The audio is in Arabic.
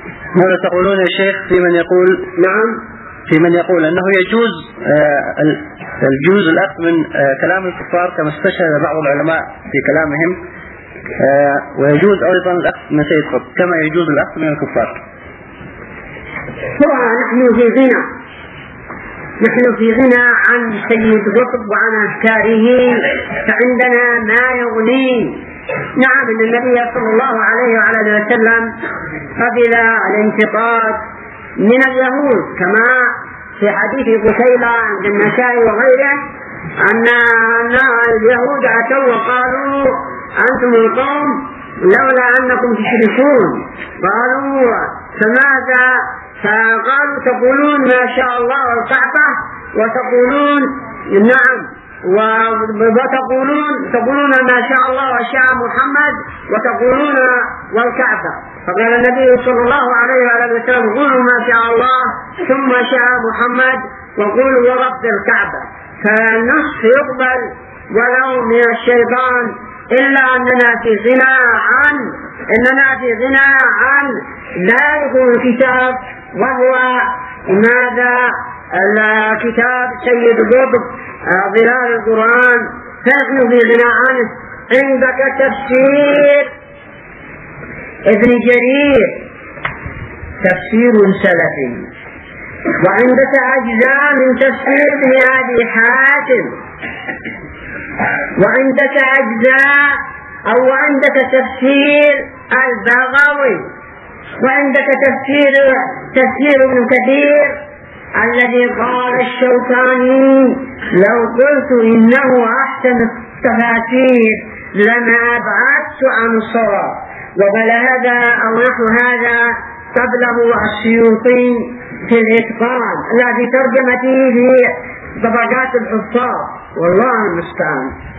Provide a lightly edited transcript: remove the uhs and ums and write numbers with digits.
ماذا تقولون يا شيخ في من يقول في من يقول أنه يجوز الأخذ من كلام الكفار كما استشهد بعض العلماء في كلامهم، ويجوز أيضا الأخذ من سيد قطب كما يجوز الأخذ من الكفار؟ نحن في غنى عن سيد قطب وعن أفكاره، فعندنا ما يغني. نعم، إن النبي صلى الله عليه وعلى وسلم قبل الانتقاد من اليهود، كما في حديث قتيلة عند النسائي وغيره أن اليهود أتوا وقالوا أنتم القوم لولا أنكم تشركون، قالوا فماذا؟ فقالوا تقولون ما شاء الله والكعبة، وتقولون نعم، وتقولون ما شاء الله وشاء محمد، وتقولون والكعبة. فقال النبي صلى الله عليه وآله وسلم قولوا ما شاء الله ثم شاء محمد وقولوا ورب الكعبة. فالنص يقبل ولو من الشيطان، إلا أننا في غنى عن ذلك الكتاب، وهو ماذا؟ الكتاب سيد قطب ظلال القرآن، فنحن في غنى عنه. عندك تفسير ابن جرير تفسير سلفي، وعندك أجزاء من تفسير ابن أبي حاتم، وعندك أجزاء أو عندك تفسير البغوي، وعندك تفسير ابن كثير الذي قال الشوكاني لو قلت إنه أحسن التفاسير لما أبعدت عن الصواب. وبل هذا أو نحو هذا قبله السيوطي في الإتقان الذي ترجمته في طبقات الحفاظ، والله المستعان.